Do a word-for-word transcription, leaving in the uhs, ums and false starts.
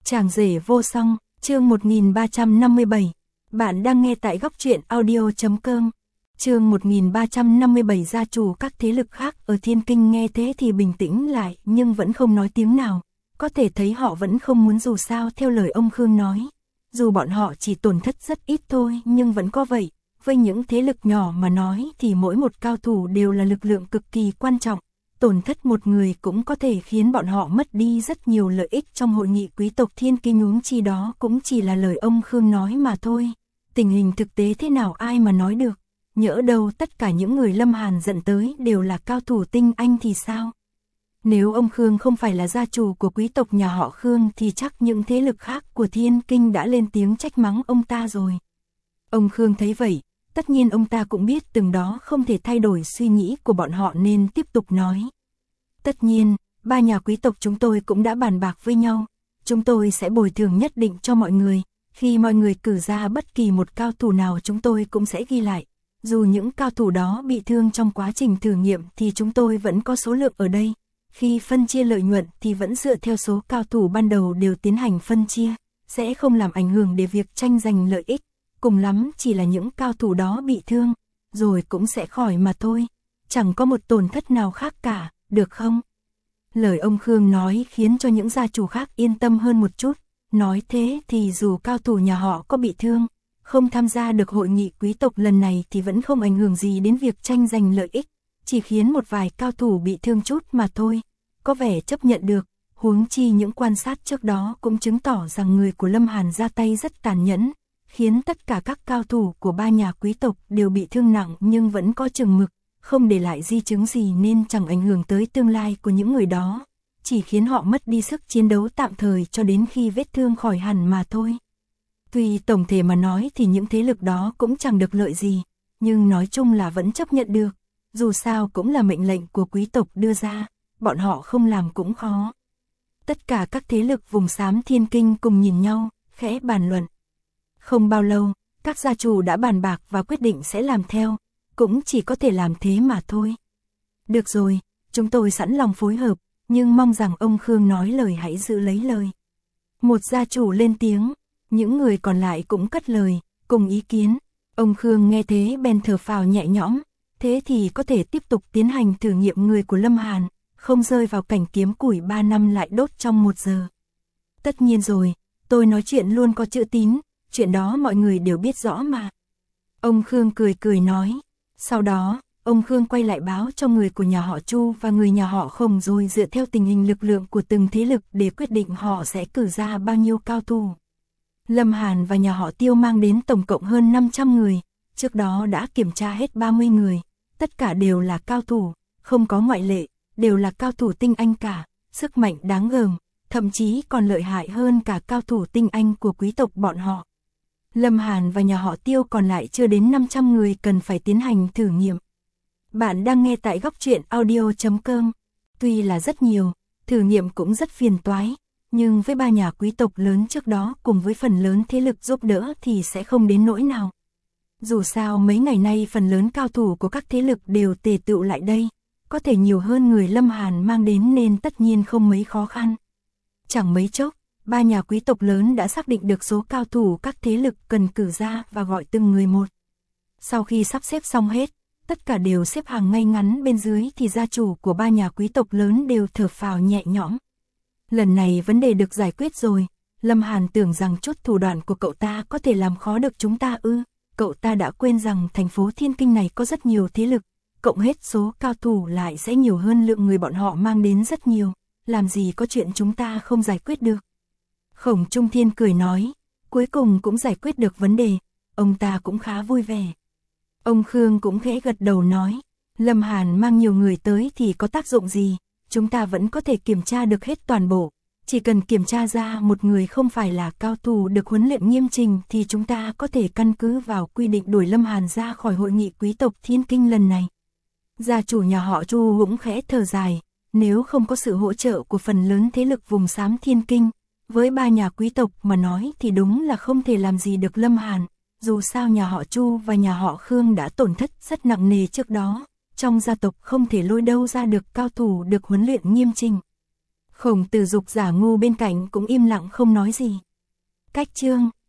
Chàng rể vô song, chương một nghìn ba trăm năm mươi bảy. Bạn đang nghe tại góc truyện audio chấm com. Chương một nghìn ba trăm năm mươi bảy. Gia chủ các thế lực khác ở Thiên Kinh nghe thế thì bình tĩnh lại, nhưng vẫn không nói tiếng nào. Có thể thấy họ vẫn không muốn, dù sao theo lời ông Khương nói. Dù bọn họ chỉ tổn thất rất ít thôi, nhưng vẫn có vậy. Với những thế lực nhỏ mà nói thì mỗi một cao thủ đều là lực lượng cực kỳ quan trọng. Tổn thất một người cũng có thể khiến bọn họ mất đi rất nhiều lợi ích trong hội nghị quý tộc Thiên Kinh, huống chi đó cũng chỉ là lời ông Khương nói mà thôi. Tình hình thực tế thế nào ai mà nói được, nhỡ đâu tất cả những người Lâm Hàn dẫn tới đều là cao thủ tinh anh thì sao? Nếu ông Khương không phải là gia chủ của quý tộc nhà họ Khương thì chắc những thế lực khác của Thiên Kinh đã lên tiếng trách mắng ông ta rồi. Ông Khương thấy vậy, tất nhiên ông ta cũng biết từng đó không thể thay đổi suy nghĩ của bọn họ nên tiếp tục nói. Tất nhiên, ba nhà quý tộc chúng tôi cũng đã bàn bạc với nhau, chúng tôi sẽ bồi thường nhất định cho mọi người, khi mọi người cử ra bất kỳ một cao thủ nào chúng tôi cũng sẽ ghi lại. Dù những cao thủ đó bị thương trong quá trình thử nghiệm thì chúng tôi vẫn có số lượng ở đây, khi phân chia lợi nhuận thì vẫn dựa theo số cao thủ ban đầu đều tiến hành phân chia, sẽ không làm ảnh hưởng đến việc tranh giành lợi ích. Cùng lắm chỉ là những cao thủ đó bị thương, rồi cũng sẽ khỏi mà thôi, chẳng có một tổn thất nào khác cả, được không? Lời ông Khương nói khiến cho những gia chủ khác yên tâm hơn một chút, nói thế thì dù cao thủ nhà họ có bị thương, không tham gia được hội nghị quý tộc lần này thì vẫn không ảnh hưởng gì đến việc tranh giành lợi ích, chỉ khiến một vài cao thủ bị thương chút mà thôi, có vẻ chấp nhận được, huống chi những quan sát trước đó cũng chứng tỏ rằng người của Lâm Hàn ra tay rất tàn nhẫn, khiến tất cả các cao thủ của ba nhà quý tộc đều bị thương nặng nhưng vẫn có chừng mực, không để lại di chứng gì nên chẳng ảnh hưởng tới tương lai của những người đó, chỉ khiến họ mất đi sức chiến đấu tạm thời cho đến khi vết thương khỏi hẳn mà thôi. Tuy tổng thể mà nói thì những thế lực đó cũng chẳng được lợi gì, nhưng nói chung là vẫn chấp nhận được, dù sao cũng là mệnh lệnh của quý tộc đưa ra, bọn họ không làm cũng khó. Tất cả các thế lực vùng xám Thiên Kinh cùng nhìn nhau, khẽ bàn luận. Không bao lâu, các gia chủ đã bàn bạc và quyết định sẽ làm theo, cũng chỉ có thể làm thế mà thôi. Được rồi, chúng tôi sẵn lòng phối hợp, nhưng mong rằng ông Khương nói lời hãy giữ lấy lời. Một gia chủ lên tiếng, những người còn lại cũng cất lời, cùng ý kiến. Ông Khương nghe thế bèn thở phào nhẹ nhõm, thế thì có thể tiếp tục tiến hành thử nghiệm người của Lâm Hàn, không rơi vào cảnh kiếm củi ba năm lại đốt trong một giờ. Tất nhiên rồi, tôi nói chuyện luôn có chữ tín. Chuyện đó mọi người đều biết rõ mà. Ông Khương cười cười nói. Sau đó, ông Khương quay lại báo cho người của nhà họ Chu và người nhà họ Khổng rồi dựa theo tình hình lực lượng của từng thế lực để quyết định họ sẽ cử ra bao nhiêu cao thủ. Lâm Hàn và nhà họ Tiêu mang đến tổng cộng hơn năm trăm người, trước đó đã kiểm tra hết ba mươi người, tất cả đều là cao thủ, không có ngoại lệ, đều là cao thủ tinh anh cả, sức mạnh đáng gờm, thậm chí còn lợi hại hơn cả cao thủ tinh anh của quý tộc bọn họ. Lâm Hàn và nhà họ Tiêu còn lại chưa đến năm trăm người cần phải tiến hành thử nghiệm. Bạn đang nghe tại góc truyện audio chấm com. Tuy là rất nhiều, thử nghiệm cũng rất phiền toái, nhưng với ba nhà quý tộc lớn trước đó cùng với phần lớn thế lực giúp đỡ thì sẽ không đến nỗi nào. Dù sao mấy ngày nay phần lớn cao thủ của các thế lực đều tề tựu lại đây, có thể nhiều hơn người Lâm Hàn mang đến nên tất nhiên không mấy khó khăn. Chẳng mấy chốc, ba nhà quý tộc lớn đã xác định được số cao thủ các thế lực cần cử ra và gọi từng người một. Sau khi sắp xếp xong hết, tất cả đều xếp hàng ngay ngắn bên dưới thì gia chủ của ba nhà quý tộc lớn đều thở phào nhẹ nhõm. Lần này vấn đề được giải quyết rồi, Lâm Hàn tưởng rằng chút thủ đoạn của cậu ta có thể làm khó được chúng ta ư, cậu ta đã quên rằng thành phố Thiên Kinh này có rất nhiều thế lực, cộng hết số cao thủ lại sẽ nhiều hơn lượng người bọn họ mang đến rất nhiều, làm gì có chuyện chúng ta không giải quyết được. Khổng Trung Thiên cười nói, cuối cùng cũng giải quyết được vấn đề, ông ta cũng khá vui vẻ. Ông Khương cũng khẽ gật đầu nói, Lâm Hàn mang nhiều người tới thì có tác dụng gì, chúng ta vẫn có thể kiểm tra được hết toàn bộ, chỉ cần kiểm tra ra một người không phải là cao thủ được huấn luyện nghiêm chỉnh thì chúng ta có thể căn cứ vào quy định đuổi Lâm Hàn ra khỏi hội nghị quý tộc Thiên Kinh lần này. Gia chủ nhà họ Chu cũng khẽ thở dài, nếu không có sự hỗ trợ của phần lớn thế lực vùng xám Thiên Kinh, với ba nhà quý tộc mà nói thì đúng là không thể làm gì được Lâm Hàn, dù sao nhà họ Chu và nhà họ Khương đã tổn thất rất nặng nề trước đó, trong gia tộc không thể lôi đâu ra được cao thủ được huấn luyện nghiêm chỉnh. Khổng Tử Dục giả ngu bên cạnh cũng im lặng không nói gì. Cách chương